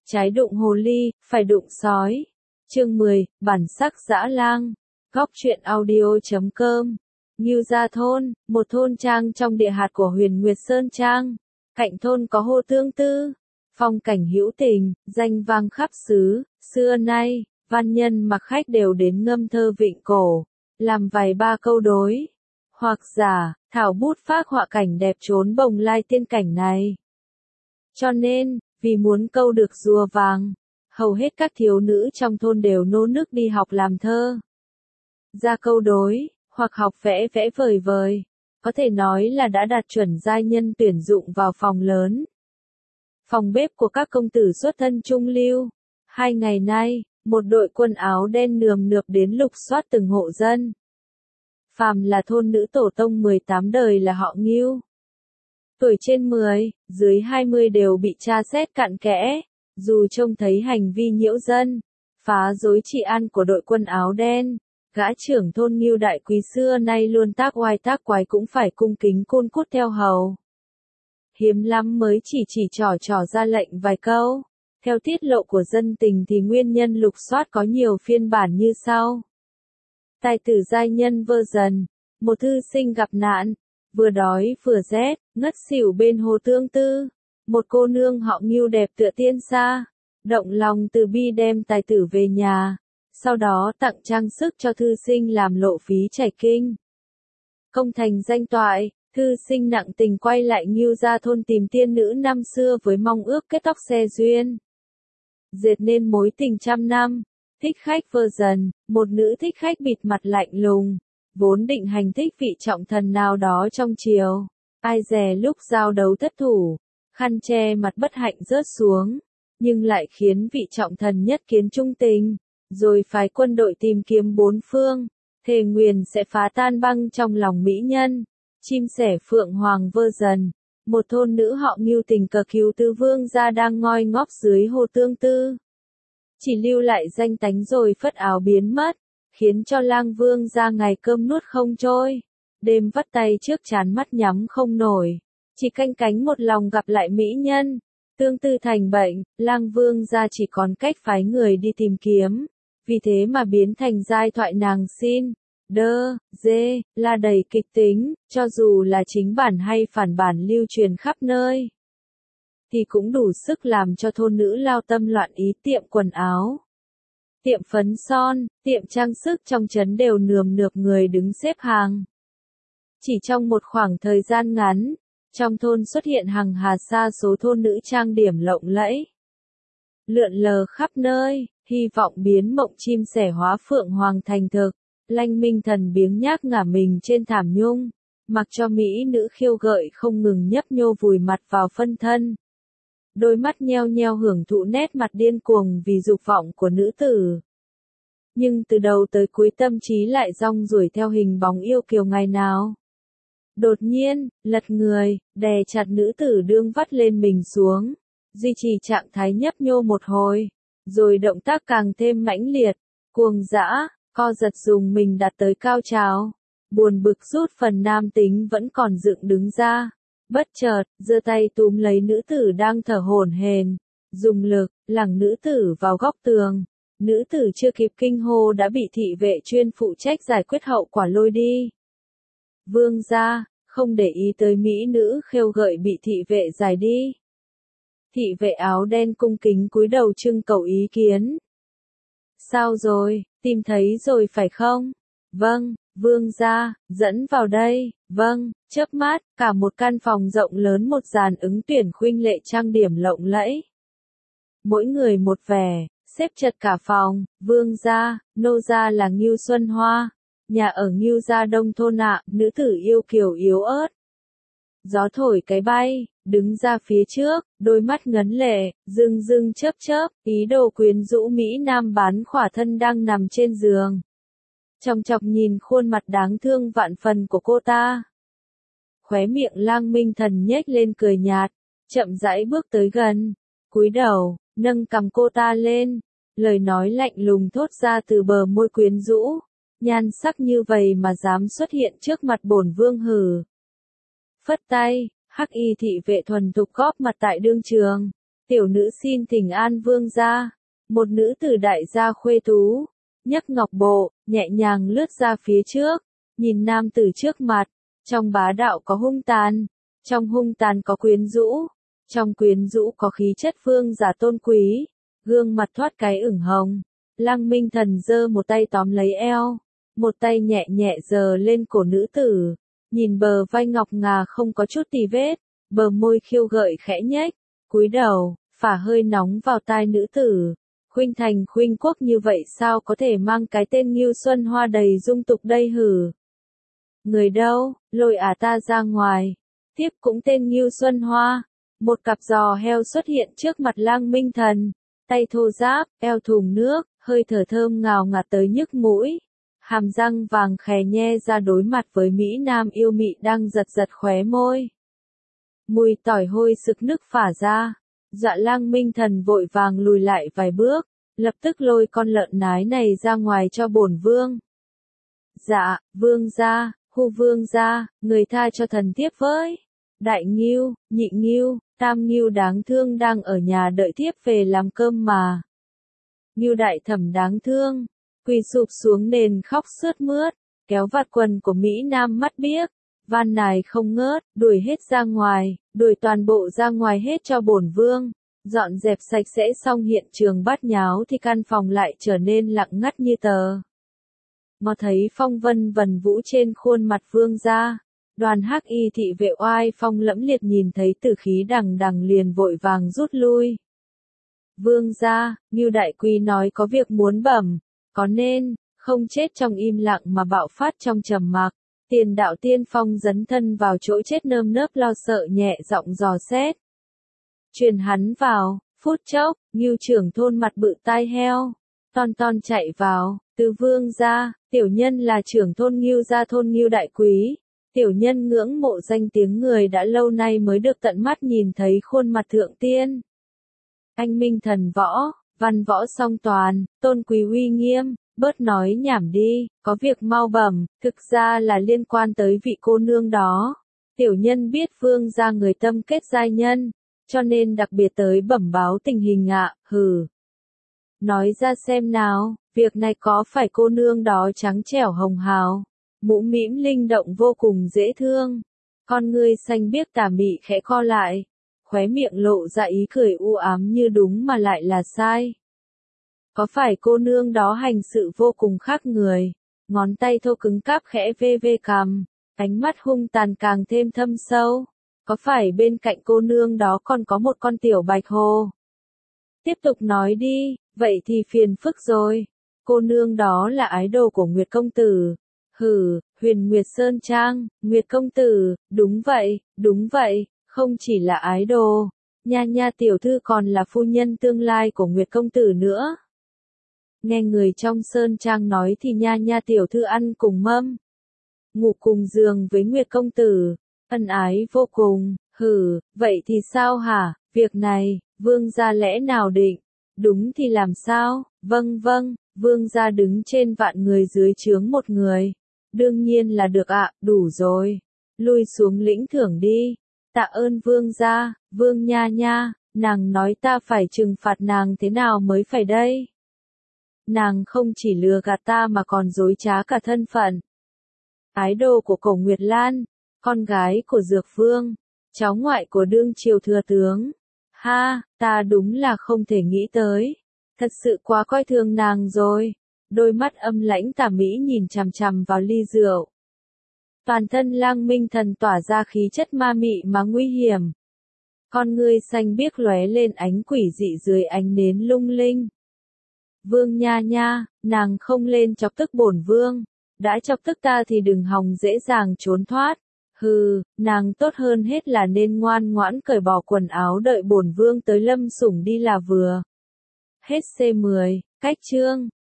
Trái đụng hồ ly, phải đụng sói. Chương 10, bản sắc dã lang. Góc truyện audio.com. Ngưu Gia Thôn, một thôn trang trong địa hạt của Huyền Nguyệt Sơn Trang. Cạnh thôn có hồ Tương Tư, phong cảnh hữu tình, danh vang khắp xứ. Xưa nay, văn nhân mặc khách đều đến ngâm thơ vịnh cổ, làm vài ba câu đối. Hoặc giả, thảo bút phác họa cảnh đẹp trốn bồng lai tiên cảnh này. Cho nên, vì muốn câu được rùa vàng, hầu hết các thiếu nữ trong thôn đều nô nức đi học làm thơ. Ra câu đối, hoặc học vẽ vẽ vời vời, có thể nói là đã đạt chuẩn giai nhân tuyển dụng vào phòng lớn. Phòng bếp của các công tử xuất thân trung lưu. 2 ngày nay, một đội quân áo đen nườm nượp đến lục soát từng hộ dân. Phàm là thôn nữ tổ tông 18 đời là họ Ngưu. Tuổi trên 10, dưới 20 đều bị tra xét cặn kẽ, dù trông thấy hành vi nhiễu dân, phá rối trị an của đội quân áo đen, gã trưởng thôn Ngưu đại quý xưa nay luôn tác oai tác quái cũng phải cung kính côn cút theo hầu. Hiếm lắm mới chỉ trỏ ra lệnh vài câu. Theo tiết lộ của dân tình thì nguyên nhân lục soát có nhiều phiên bản như sau. Tài tử giai nhân vơ dần, một thư sinh gặp nạn, vừa đói vừa rét, ngất xỉu bên hồ Tương Tư. Một cô nương họ Ngưu đẹp tựa tiên sa, động lòng từ bi đem tài tử về nhà, sau đó tặng trang sức cho thư sinh làm lộ phí chảy kinh. Công thành danh toại, thư sinh nặng tình quay lại Ngưu Gia Thôn tìm tiên nữ năm xưa với mong ước kết tóc xe duyên. Dệt nên mối tình trăm năm. Thích khách vơ dần, một nữ thích khách bịt mặt lạnh lùng, vốn định hành thích vị trọng thần nào đó trong triều. Ai dè lúc giao đấu thất thủ, khăn che mặt bất hạnh rớt xuống, nhưng lại khiến vị trọng thần nhất kiến trung tình, rồi phái quân đội tìm kiếm bốn phương, thề nguyền sẽ phá tan băng trong lòng mỹ nhân. Chim sẻ phượng hoàng vơ dần, một thôn nữ họ Ngưu tình cờ cứu tứ vương gia đang ngoi ngóp dưới hồ Tương Tư. Chỉ lưu lại danh tánh rồi phất áo biến mất, khiến cho lang vương ra ngày cơm nuốt không trôi. Đêm vắt tay trước trán mắt nhắm không nổi, chỉ canh cánh một lòng gặp lại mỹ nhân. Tương Tư thành bệnh, lang vương ra chỉ còn cách phái người đi tìm kiếm, vì thế mà biến thành giai thoại nàng xin, đơ, dê, là đầy kịch tính, cho dù là chính bản hay phản bản lưu truyền khắp nơi. Thì cũng đủ sức làm cho thôn nữ lao tâm loạn ý. Tiệm quần áo, tiệm phấn son, tiệm trang sức trong trấn đều nườm nượp người đứng xếp hàng. Chỉ trong một khoảng thời gian ngắn, trong thôn xuất hiện hàng hà sa số thôn nữ trang điểm lộng lẫy, lượn lờ khắp nơi, hy vọng biến mộng chim sẻ hóa phượng hoàng thành thực. Lanh minh thần biếng nhác ngả mình trên thảm nhung, mặc cho mỹ nữ khiêu gợi không ngừng nhấp nhô vùi mặt vào phân thân. Đôi mắt nheo nheo hưởng thụ nét mặt điên cuồng vì dục vọng của nữ tử. Nhưng từ đầu tới cuối tâm trí lại rong ruổi theo hình bóng yêu kiều ngày nào. Đột nhiên, lật người, đè chặt nữ tử đương vắt lên mình xuống, duy trì trạng thái nhấp nhô một hồi, rồi động tác càng thêm mãnh liệt, cuồng dã, co giật dùng mình đạt tới cao trào. Buồn bực rút phần nam tính vẫn còn dựng đứng ra. Bất chợt, giơ tay túm lấy nữ tử đang thở hổn hển, dùng lực, lẳng nữ tử vào góc tường. Nữ tử chưa kịp kinh hô đã bị thị vệ chuyên phụ trách giải quyết hậu quả lôi đi. Vương gia, không để ý tới mỹ nữ khêu gợi bị thị vệ giải đi. Thị vệ áo đen cung kính cúi đầu trưng cầu ý kiến. Sao rồi, tìm thấy rồi phải không? Vâng, vương gia, dẫn vào đây. Vâng, chớp mắt, cả một căn phòng rộng lớn một dàn ứng tuyển khuynh lệ trang điểm lộng lẫy. Mỗi người một vẻ, xếp chật cả phòng. Vương gia, nô gia là Ngưu Xuân Hoa, nhà ở Ngưu Gia Đông thôn ạ. Nữ tử yêu kiều yếu ớt. Gió thổi cái bay, đứng ra phía trước, đôi mắt ngấn lệ, rưng rưng chớp chớp, ý đồ quyến rũ mỹ nam bán khỏa thân đang nằm trên giường. Chòng chọc nhìn khuôn mặt đáng thương vạn phần của cô ta. Khóe miệng lang minh thần nhếch lên cười nhạt, chậm rãi bước tới gần, cúi đầu, nâng cằm cô ta lên, lời nói lạnh lùng thốt ra từ bờ môi quyến rũ. Nhan sắc như vậy mà dám xuất hiện trước mặt bổn vương hử. Phất tay, hắc y thị vệ thuần thục góp mặt tại đương trường. Tiểu nữ xin thỉnh an vương gia. Một nữ tử đại gia khuê tú, nhấc ngọc bộ, nhẹ nhàng lướt ra phía trước, nhìn nam tử trước mặt, trong bá đạo có hung tàn, trong hung tàn có quyến rũ, trong quyến rũ có khí chất vương giả tôn quý, gương mặt thoát cái ửng hồng. Lăng Minh Thần giơ một tay tóm lấy eo, một tay nhẹ nhẹ giơ lên cổ nữ tử, nhìn bờ vai ngọc ngà không có chút tì vết, bờ môi khiêu gợi khẽ nhếch, cúi đầu, phả hơi nóng vào tai nữ tử. Khuynh thành khuynh quốc như vậy sao có thể mang cái tên Ngưu Xuân Hoa đầy dung tục đây hử? Người đâu, lôi ta ra ngoài. Tiếp cũng tên Ngưu Xuân Hoa. Một cặp giò heo xuất hiện trước mặt Lăng Minh Thần, tay thô ráp, eo thùng nước, hơi thở thơm ngào ngạt tới nhức mũi. Hàm răng vàng khè nhe ra đối mặt với Mỹ Nam yêu mị đang giật giật khóe môi. Mùi tỏi hôi sực nức phả ra. Dạ Lăng Minh Thần vội vàng lùi lại vài bước, lập tức lôi con lợn nái này ra ngoài cho bổn vương. Dạ, vương gia, hu vương gia, người tha cho thần thiếp với. Đại Ngưu, nhị Ngưu, tam Ngưu đáng thương đang ở nhà đợi thiếp về làm cơm mà. Ngưu đại thẩm đáng thương, quỳ sụp xuống nền khóc sướt mướt, kéo vạt quần của Mỹ Nam mắt biếc, van nài không ngớt, đuổi hết ra ngoài, đuổi toàn bộ ra ngoài hết cho bổn vương. Dọn dẹp sạch sẽ xong hiện trường bát nháo thì căn phòng lại trở nên lặng ngắt như tờ. Ngó thấy phong vân vần vũ trên khuôn mặt vương gia, đoàn hắc y thị vệ oai phong lẫm liệt nhìn thấy tử khí đằng đằng liền vội vàng rút lui. Vương gia, Ngưu đại quý nói có việc muốn bẩm, có nên, không chết trong im lặng mà bạo phát trong trầm mặc. Tiền đạo tiên phong dấn thân vào chỗ chết nơm nớp lo sợ nhẹ giọng dò xét. Truyền hắn vào, phút chốc, Ngưu trưởng thôn mặt bự tai heo, ton chạy vào, từ vương gia, tiểu nhân là trưởng thôn Ngưu gia thôn Ngưu đại quý, tiểu nhân ngưỡng mộ danh tiếng người đã lâu nay mới được tận mắt nhìn thấy khuôn mặt thượng tiên. Anh minh thần võ, văn võ song toàn, tôn quý uy nghiêm, bớt nói nhảm đi, có việc mau bẩm, thực ra là liên quan tới vị cô nương đó. Tiểu nhân biết vương gia người tâm kết giai nhân, cho nên đặc biệt tới bẩm báo tình hình ạ, hừ. Nói ra xem nào, việc này có phải cô nương đó trắng trẻo hồng hào, mũm mĩm linh động vô cùng dễ thương, con ngươi xanh biếc tà mị khẽ co lại, khóe miệng lộ ra ý cười u ám như đúng mà lại là sai. Có phải cô nương đó hành sự vô cùng khác người, ngón tay thô cứng cáp khẽ vê vê cằm, ánh mắt hung tàn càng thêm thâm sâu. Có phải bên cạnh cô nương đó còn có một con tiểu bạch hồ? Tiếp tục nói đi, vậy thì phiền phức rồi. Cô nương đó là ái đồ của Nguyệt công tử. Hừ, Huyền Nguyệt Sơn Trang, Nguyệt công tử, đúng vậy, không chỉ là ái đồ. Nha tiểu thư còn là phu nhân tương lai của Nguyệt công tử nữa. Nghe người trong Sơn Trang nói thì nha tiểu thư ăn cùng mâm, ngủ cùng giường với Nguyệt công tử, ân ái vô cùng. Hừ, vậy thì sao hả? Việc này, vương gia lẽ nào định? Đúng thì làm sao? Vâng, vương gia đứng trên vạn người dưới trướng một người. Đương nhiên là được ạ, đủ rồi. Lui xuống lĩnh thưởng đi. Tạ ơn vương gia, vương nha, nàng nói ta phải trừng phạt nàng thế nào mới phải đây? Nàng không chỉ lừa gạt ta mà còn dối trá cả thân phận. Ái đồ của Cổ Nguyệt Lan, con gái của Dược Vương, cháu ngoại của đương triều thừa tướng. Ha, ta đúng là không thể nghĩ tới. Thật sự quá coi thường nàng rồi. Đôi mắt âm lãnh tà mỹ nhìn chằm chằm vào ly rượu. Toàn thân Lang Minh Thần tỏa ra khí chất ma mị mà nguy hiểm. Con ngươi xanh biếc lóe lên ánh quỷ dị dưới ánh nến lung linh. Vương nha, nàng không lên chọc tức bổn vương. Đã chọc tức ta thì đừng hòng dễ dàng trốn thoát. Hừ, nàng tốt hơn hết là nên ngoan ngoãn cởi bỏ quần áo đợi bổn vương tới Lâm Sủng đi là vừa. Hết C10, cách chương.